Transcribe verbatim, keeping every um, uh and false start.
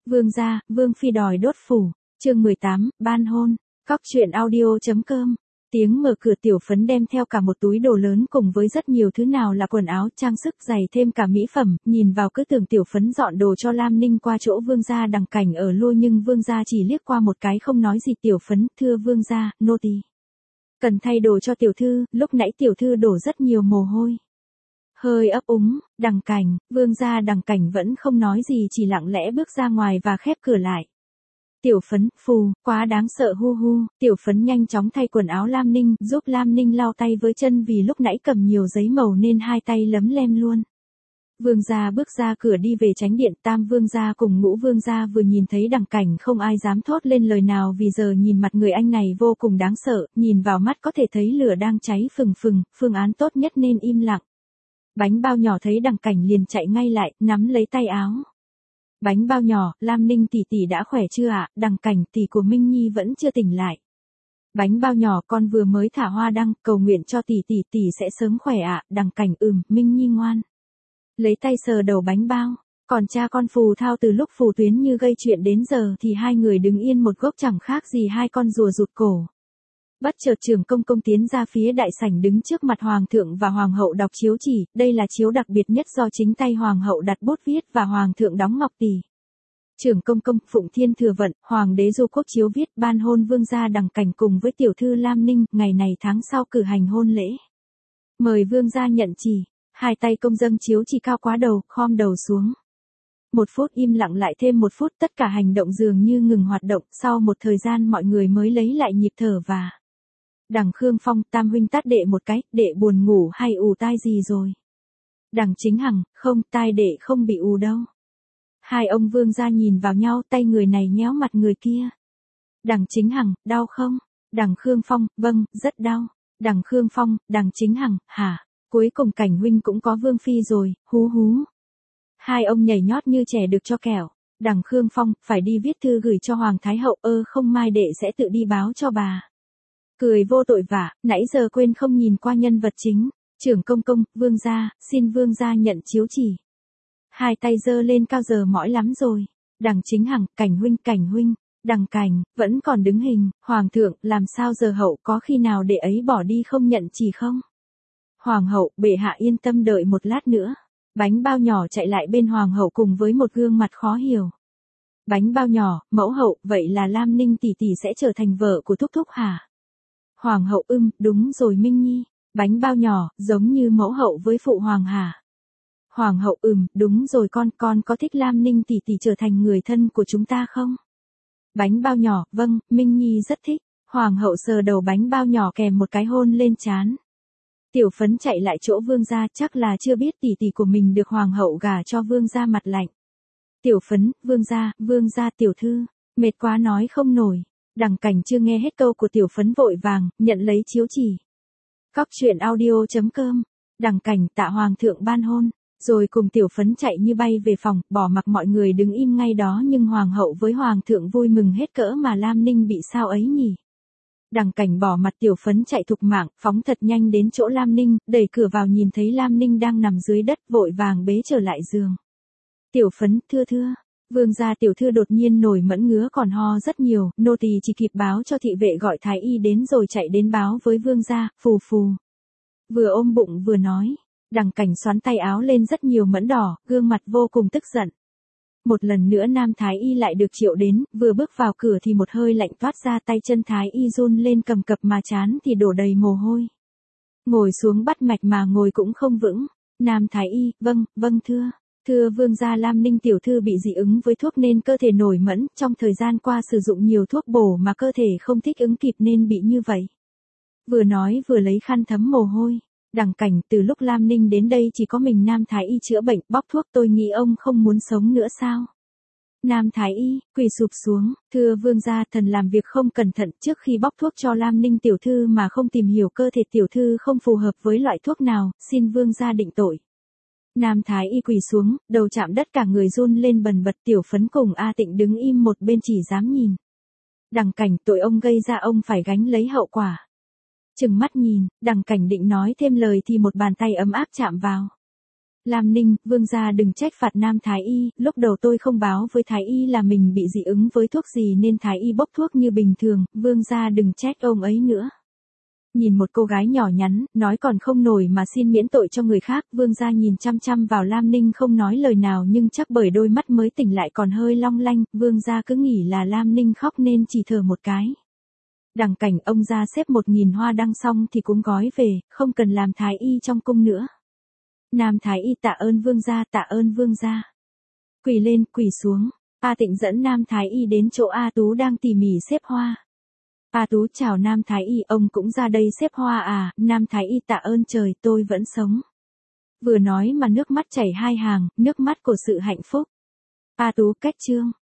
Vương gia, Vương phi đòi đốt phủ, chương mười tám, ban hôn, cóc truyện audio.com. Tiếng mở cửa, Tiểu Phấn đem theo cả một túi đồ lớn cùng với rất nhiều thứ nào là quần áo, trang sức, giày thêm cả mỹ phẩm, nhìn vào cứ tưởng Tiểu Phấn dọn đồ cho Lam Ninh qua chỗ Vương gia Đằng Cảnh ở lui, nhưng Vương gia chỉ liếc qua một cái không nói gì. Tiểu Phấn, thưa Vương gia, nô tỳ cần thay đồ cho tiểu thư, lúc nãy tiểu thư đổ rất nhiều mồ hôi. Hơi ấp úng, Đằng Cảnh, Vương gia Đằng Cảnh vẫn không nói gì, chỉ lặng lẽ bước ra ngoài và khép cửa lại. Tiểu Phấn, phù, quá đáng sợ, hu hu. Tiểu Phấn nhanh chóng thay quần áo Lam Ninh, giúp Lam Ninh lau tay với chân vì lúc nãy cầm nhiều giấy màu nên hai tay lấm lem luôn. Vương gia bước ra cửa đi về tránh điện. Tam vương gia cùng Ngũ vương gia vừa nhìn thấy Đằng Cảnh không ai dám thốt lên lời nào, vì giờ nhìn mặt người anh này vô cùng đáng sợ, nhìn vào mắt có thể thấy lửa đang cháy phừng phừng, phương án tốt nhất nên im lặng. Bánh bao nhỏ thấy Đằng Cảnh liền chạy ngay lại, nắm lấy tay áo. Bánh bao nhỏ, Lam Ninh tỷ tỷ đã khỏe chưa ạ? À? Đằng Cảnh, tỷ của Minh Nhi vẫn chưa tỉnh lại. Bánh bao nhỏ, con vừa mới thả hoa đăng, cầu nguyện cho tỷ tỷ tỷ sẽ sớm khỏe ạ. À? Đằng Cảnh, ừm, Minh Nhi ngoan. Lấy tay sờ đầu bánh bao. Còn cha con Phù Thao từ lúc Phù Tuyến Như gây chuyện đến giờ thì hai người đứng yên một góc chẳng khác gì hai con rùa rụt cổ. Bất chợt Trưởng Công Công tiến ra phía đại sảnh, đứng trước mặt Hoàng thượng và Hoàng hậu đọc chiếu chỉ. Đây là chiếu đặc biệt nhất do chính tay Hoàng hậu đặt bút viết và Hoàng thượng đóng ngọc tỷ. Trưởng Công Công, Phụng Thiên Thừa Vận, Hoàng đế Du Quốc chiếu viết ban hôn Vương gia Đằng Cảnh cùng với tiểu thư Lam Ninh, ngày này tháng sau cử hành hôn lễ. Mời Vương gia nhận chỉ. Hai tay công dâng chiếu chỉ cao quá đầu, khom đầu xuống. Một phút im lặng, lại thêm một phút, tất cả hành động dường như ngừng hoạt động. Sau một thời gian mọi người mới lấy lại nhịp thở và Đằng Khương Phong, tam huynh tát đệ một cái, đệ buồn ngủ hay ù tai gì rồi? Đằng Chính Hằng, không, tai đệ không bị ù đâu. Hai ông Vương gia nhìn vào nhau, tay người này nhéo mặt người kia. Đằng Chính Hằng, đau không? Đằng Khương Phong, vâng, rất đau. Đằng Khương Phong, Đằng Chính Hằng, hả? Cuối cùng Cảnh huynh cũng có vương phi rồi, hú hú. Hai ông nhảy nhót như trẻ được cho kẹo. Đằng Khương Phong, phải đi viết thư gửi cho Hoàng Thái hậu, ơ không mai đệ sẽ tự đi báo cho bà. Cười vô tội vạ, nãy giờ quên không nhìn qua nhân vật chính. Trưởng Công Công, Vương gia, xin Vương gia nhận chiếu chỉ. Hai tay giơ lên cao, giờ mỏi lắm rồi. Đằng Chính Hằng, Cảnh huynh, Cảnh huynh. Đằng Cảnh, vẫn còn đứng hình. Hoàng thượng, làm sao giờ hậu có khi nào để ấy bỏ đi không nhận chỉ không? Hoàng hậu, bệ hạ yên tâm đợi một lát nữa. Bánh bao nhỏ chạy lại bên Hoàng hậu cùng với một gương mặt khó hiểu. Bánh bao nhỏ, mẫu hậu, vậy là Lam Ninh tỷ tỷ sẽ trở thành vợ của thúc thúc hả? Hoàng hậu, ưm, đúng rồi Minh Nhi. Bánh bao nhỏ, giống như mẫu hậu với phụ hoàng hả? Hoàng hậu, ừm, đúng rồi con, con có thích Lam Ninh tỷ tỷ trở thành người thân của chúng ta không? Bánh bao nhỏ, vâng, Minh Nhi rất thích. Hoàng hậu sờ đầu bánh bao nhỏ kèm một cái hôn lên trán. Tiểu Phấn chạy lại chỗ Vương gia, chắc là chưa biết tỷ tỷ của mình được Hoàng hậu gả cho Vương gia, mặt lạnh. Tiểu Phấn, Vương gia, Vương gia tiểu thư, mệt quá nói không nổi. Đằng Cảnh chưa nghe hết câu của Tiểu Phấn vội vàng, nhận lấy chiếu chỉ. Cóc truyện audio.com. Đằng Cảnh tạ Hoàng thượng ban hôn, rồi cùng Tiểu Phấn chạy như bay về phòng, bỏ mặc mọi người đứng im ngay đó, nhưng Hoàng hậu với Hoàng thượng vui mừng hết cỡ, mà Lam Ninh bị sao ấy nhỉ? Đằng Cảnh bỏ mặt Tiểu Phấn chạy thục mạng, phóng thật nhanh đến chỗ Lam Ninh, đẩy cửa vào nhìn thấy Lam Ninh đang nằm dưới đất, vội vàng bế trở lại giường. Tiểu Phấn, thưa thưa. Vương gia tiểu thư đột nhiên nổi mẫn, ngứa còn ho rất nhiều, nô tỳ chỉ kịp báo cho thị vệ gọi thái y đến rồi chạy đến báo với Vương gia. Phù phù. Vừa ôm bụng vừa nói. Đằng Cảnh xoắn tay áo lên, rất nhiều mẫn đỏ, gương mặt vô cùng tức giận. Một lần nữa nam thái y lại được triệu đến, vừa bước vào cửa thì một hơi lạnh toát ra, tay chân thái y run lên cầm cập, mà trán thì đổ đầy mồ hôi. Ngồi xuống bắt mạch mà ngồi cũng không vững. Nam thái y, vâng, vâng thưa. Thưa Vương gia, Lam Ninh tiểu thư bị dị ứng với thuốc nên cơ thể nổi mẫn, trong thời gian qua sử dụng nhiều thuốc bổ mà cơ thể không thích ứng kịp nên bị như vậy. Vừa nói vừa lấy khăn thấm mồ hôi. Đằng Cảnh, từ lúc Lam Ninh đến đây chỉ có mình Nam thái y chữa bệnh, bóc thuốc, tôi nghĩ ông không muốn sống nữa sao? Nam thái y, quỳ sụp xuống, thưa Vương gia, thần làm việc không cẩn thận, trước khi bóc thuốc cho Lam Ninh tiểu thư mà không tìm hiểu cơ thể tiểu thư không phù hợp với loại thuốc nào, xin Vương gia định tội. Nam thái y quỳ xuống, đầu chạm đất, cả người run lên bần bật. Tiểu Phấn cùng A Tịnh đứng im một bên chỉ dám nhìn. Đằng Cảnh, tội ông gây ra ông phải gánh lấy hậu quả. Chừng mắt nhìn, Đằng Cảnh định nói thêm lời thì một bàn tay ấm áp chạm vào. Lam Ninh, vương gia đừng trách phạt Nam Thái Y, lúc đầu tôi không báo với Thái Y là mình bị dị ứng với thuốc gì nên Thái Y bốc thuốc như bình thường, vương gia đừng trách ông ấy nữa. Nhìn một cô gái nhỏ nhắn, nói còn không nổi mà xin miễn tội cho người khác, vương gia nhìn chăm chăm vào Lam Ninh không nói lời nào nhưng chắc bởi đôi mắt mới tỉnh lại còn hơi long lanh, vương gia cứ nghĩ là Lam Ninh khóc nên chỉ thở một cái. Đằng cảnh ông ra xếp một nghìn hoa đăng xong thì cũng gói về, không cần làm Thái Y trong cung nữa. Nam Thái Y tạ ơn vương gia, tạ ơn vương gia. Quỳ lên, quỳ xuống. A Tịnh dẫn Nam Thái Y đến chỗ A Tú đang tỉ mỉ xếp hoa. A Tú chào Nam Thái Y, ông cũng ra đây xếp hoa à? Nam Thái Y tạ ơn trời, tôi vẫn sống. Vừa nói mà nước mắt chảy hai hàng, nước mắt của sự hạnh phúc. A Tú cách chương.